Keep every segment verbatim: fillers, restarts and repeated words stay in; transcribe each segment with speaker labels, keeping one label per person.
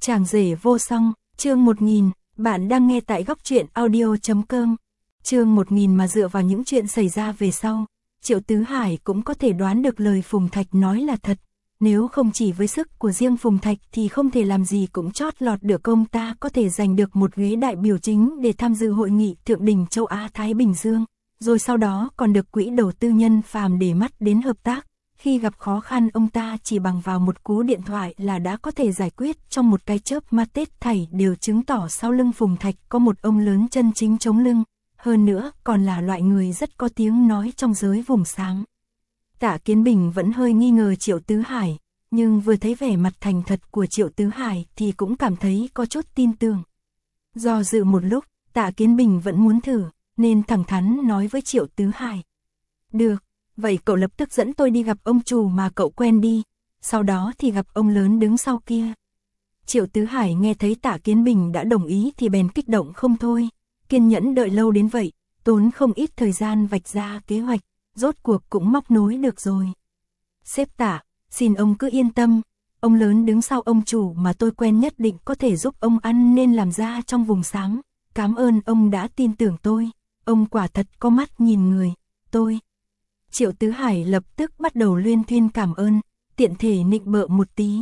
Speaker 1: Chàng rể vô song, chương một nghìn, bạn đang nghe tại góc truyện audio chấm com. Chương một nghìn mà dựa vào những chuyện xảy ra về sau, Triệu Tứ Hải cũng có thể đoán được lời Phùng Thạch nói là thật. Nếu không chỉ với sức của riêng Phùng Thạch thì không thể làm gì cũng chót lọt được ông ta có thể giành được một ghế đại biểu chính để tham dự hội nghị thượng đỉnh châu Á Thái Bình Dương, rồi sau đó còn được quỹ đầu tư Nhân Phàm để mắt đến hợp tác. Khi gặp khó khăn ông ta chỉ bằng vào một cú điện thoại là đã có thể giải quyết trong một cái chớp mắt, hết thảy đều chứng tỏ sau lưng Phùng Thạch có một ông lớn chân chính chống lưng, hơn nữa còn là loại người rất có tiếng nói trong giới vùng sáng. Tạ Kiến Bình vẫn hơi nghi ngờ Triệu Tứ Hải, nhưng vừa thấy vẻ mặt thành thật của Triệu Tứ Hải thì cũng cảm thấy có chút tin tưởng. Do dự một lúc, Tạ Kiến Bình vẫn muốn thử, nên thẳng thắn nói với Triệu Tứ Hải. Được, vậy cậu lập tức dẫn tôi đi gặp ông chủ mà cậu quen đi, sau đó thì gặp ông lớn đứng sau kia. Triệu Tứ Hải nghe thấy Tạ Kiến Bình đã đồng ý thì bèn kích động không thôi, kiên nhẫn đợi lâu đến vậy, tốn không ít thời gian vạch ra kế hoạch, rốt cuộc cũng móc nối được rồi. Sếp Tạ, xin ông cứ yên tâm, ông lớn đứng sau ông chủ mà tôi quen nhất định có thể giúp ông ăn nên làm ra trong vùng sáng. Cảm ơn ông đã tin tưởng tôi, ông quả thật có mắt nhìn người, tôi. Triệu Tứ Hải lập tức bắt đầu luyên thuyên cảm ơn, tiện thể nịnh bợ một tí.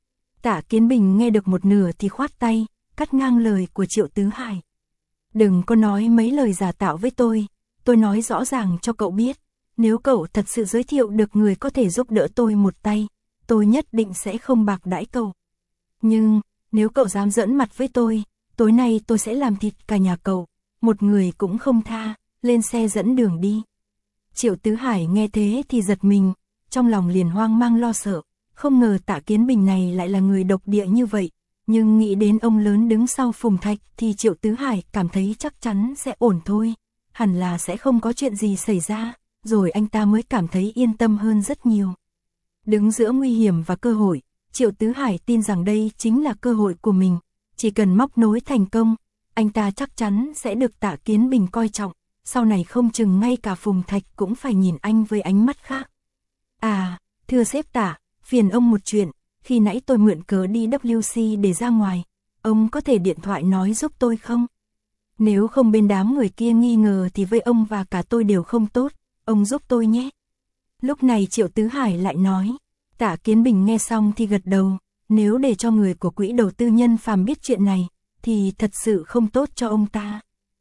Speaker 1: Tạ Kiến Bình nghe được một nửa thì khoát tay, cắt ngang lời của Triệu Tứ Hải. Đừng có nói mấy lời giả tạo với tôi, tôi nói rõ ràng cho cậu biết, nếu cậu thật sự giới thiệu được người có thể giúp đỡ tôi một tay, tôi nhất định sẽ không bạc đãi cậu. Nhưng, nếu cậu dám giỡn mặt với tôi, tối nay tôi sẽ làm thịt cả nhà cậu, một người cũng không tha, lên xe dẫn đường đi. Triệu Tứ Hải nghe thế thì giật mình, trong lòng liền hoang mang lo sợ, không ngờ Tạ Kiến Bình này lại là người độc địa như vậy, nhưng nghĩ đến ông lớn đứng sau Phùng Thạch thì Triệu Tứ Hải cảm thấy chắc chắn sẽ ổn thôi, hẳn là sẽ không có chuyện gì xảy ra, rồi anh ta mới cảm thấy yên tâm hơn rất nhiều. Đứng giữa nguy hiểm và cơ hội, Triệu Tứ Hải tin rằng đây chính là cơ hội của mình, chỉ cần móc nối thành công, anh ta chắc chắn sẽ được Tạ Kiến Bình coi trọng. Sau này không chừng ngay cả Phùng Thạch cũng phải nhìn anh với ánh mắt khác. À, thưa sếp Tạ, phiền ông một chuyện, khi nãy tôi mượn cớ đi W C để ra ngoài, ông có thể điện thoại nói giúp tôi không? Nếu không bên đám người kia nghi ngờ thì với ông và cả tôi đều không tốt, ông giúp tôi nhé. Lúc này Triệu Tứ Hải lại nói, Tạ Kiến Bình nghe xong thì gật đầu, nếu để cho người của quỹ đầu tư Nhân Phàm biết chuyện này, thì thật sự không tốt cho ông ta.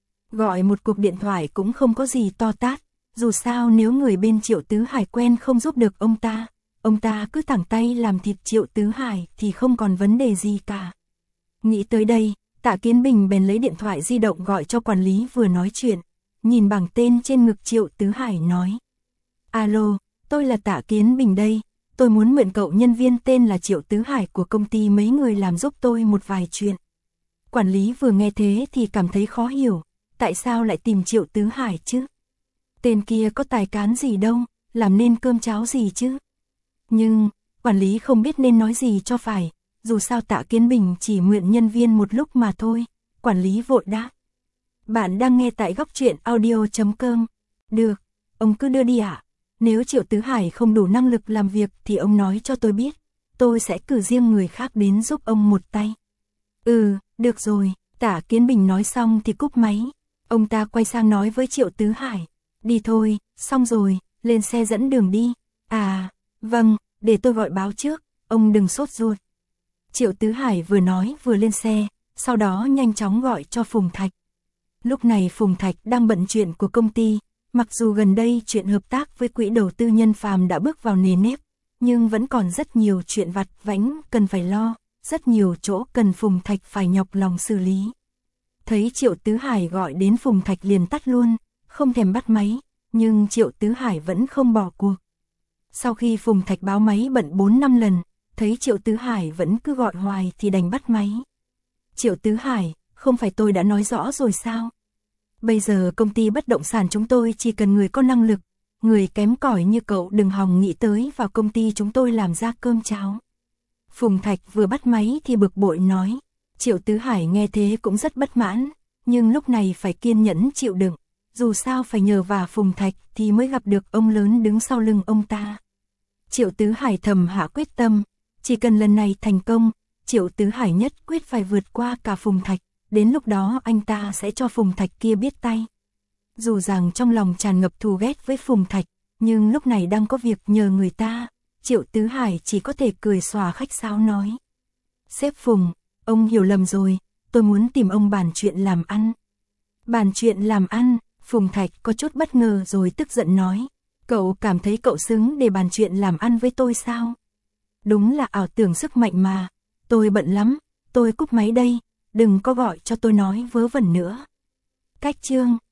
Speaker 1: Gọi một cuộc điện thoại cũng không có gì to tát, dù sao nếu người bên Triệu Tứ Hải quen không giúp được ông ta, ông ta cứ thẳng tay làm thịt Triệu Tứ Hải thì không còn vấn đề gì cả. Nghĩ tới đây, Tạ Kiến Bình bèn lấy điện thoại di động gọi cho quản lý vừa nói chuyện, nhìn bảng tên trên ngực Triệu Tứ Hải nói. Alo, tôi là Tạ Kiến Bình đây, tôi muốn mượn cậu nhân viên tên là Triệu Tứ Hải của công ty mấy người làm giúp tôi một vài chuyện. Quản lý vừa nghe thế thì cảm thấy khó hiểu. Tại sao lại tìm Triệu Tứ Hải chứ? Tên kia có tài cán gì đâu, làm nên cơm cháo gì chứ? Nhưng, quản lý không biết nên nói gì cho phải, dù sao Tạ Kiến Bình chỉ mượn nhân viên một lúc mà thôi, quản lý vội đáp. Bạn đang nghe tại góc truyện audio chấm com. Được, ông cứ đưa đi ạ. Nếu Triệu Tứ Hải không đủ năng lực làm việc thì ông nói cho tôi biết, tôi sẽ cử riêng người khác đến giúp ông một tay. Ừ, được rồi, Tạ Kiến Bình nói xong thì cúp máy. Ông ta quay sang nói với Triệu Tứ Hải, đi thôi, xong rồi, lên xe dẫn đường đi. À, vâng, để tôi gọi báo trước, ông đừng sốt ruột. Triệu Tứ Hải vừa nói vừa lên xe, sau đó nhanh chóng gọi cho Phùng Thạch. Lúc này Phùng Thạch đang bận chuyện của công ty, mặc dù gần đây chuyện hợp tác với quỹ đầu tư Nhân Phàm đã bước vào nề nếp, nhưng vẫn còn rất nhiều chuyện vặt vãnh cần phải lo, rất nhiều chỗ cần Phùng Thạch phải nhọc lòng xử lý. Thấy Triệu Tứ Hải gọi đến Phùng Thạch liền tắt luôn, không thèm bắt máy, nhưng Triệu Tứ Hải vẫn không bỏ cuộc. Sau khi Phùng Thạch báo máy bận bốn năm lần, thấy Triệu Tứ Hải vẫn cứ gọi hoài thì đành bắt máy. Triệu Tứ Hải, không phải tôi đã nói rõ rồi sao? Bây giờ công ty bất động sản chúng tôi chỉ cần người có năng lực, người kém cỏi như cậu đừng hòng nghĩ tới vào công ty chúng tôi làm ra cơm cháo. Phùng Thạch vừa bắt máy thì bực bội nói. Triệu Tứ Hải nghe thế cũng rất bất mãn, nhưng lúc này phải kiên nhẫn chịu đựng, dù sao phải nhờ vả Phùng Thạch thì mới gặp được ông lớn đứng sau lưng ông ta. Triệu Tứ Hải thầm hạ quyết tâm, chỉ cần lần này thành công, Triệu Tứ Hải nhất quyết phải vượt qua cả Phùng Thạch, đến lúc đó anh ta sẽ cho Phùng Thạch kia biết tay. Dù rằng trong lòng tràn ngập thù ghét với Phùng Thạch, nhưng lúc này đang có việc nhờ người ta, Triệu Tứ Hải chỉ có thể cười xòa khách sáo nói. Sếp Phùng, ông hiểu lầm rồi, tôi muốn tìm ông bàn chuyện làm ăn. Bàn chuyện làm ăn, Phùng Thạch có chút bất ngờ rồi tức giận nói. Cậu cảm thấy cậu xứng để bàn chuyện làm ăn với tôi sao? Đúng là ảo tưởng sức mạnh mà, tôi bận lắm, tôi cúp máy đây, đừng có gọi cho tôi nói vớ vẩn nữa. Cách chương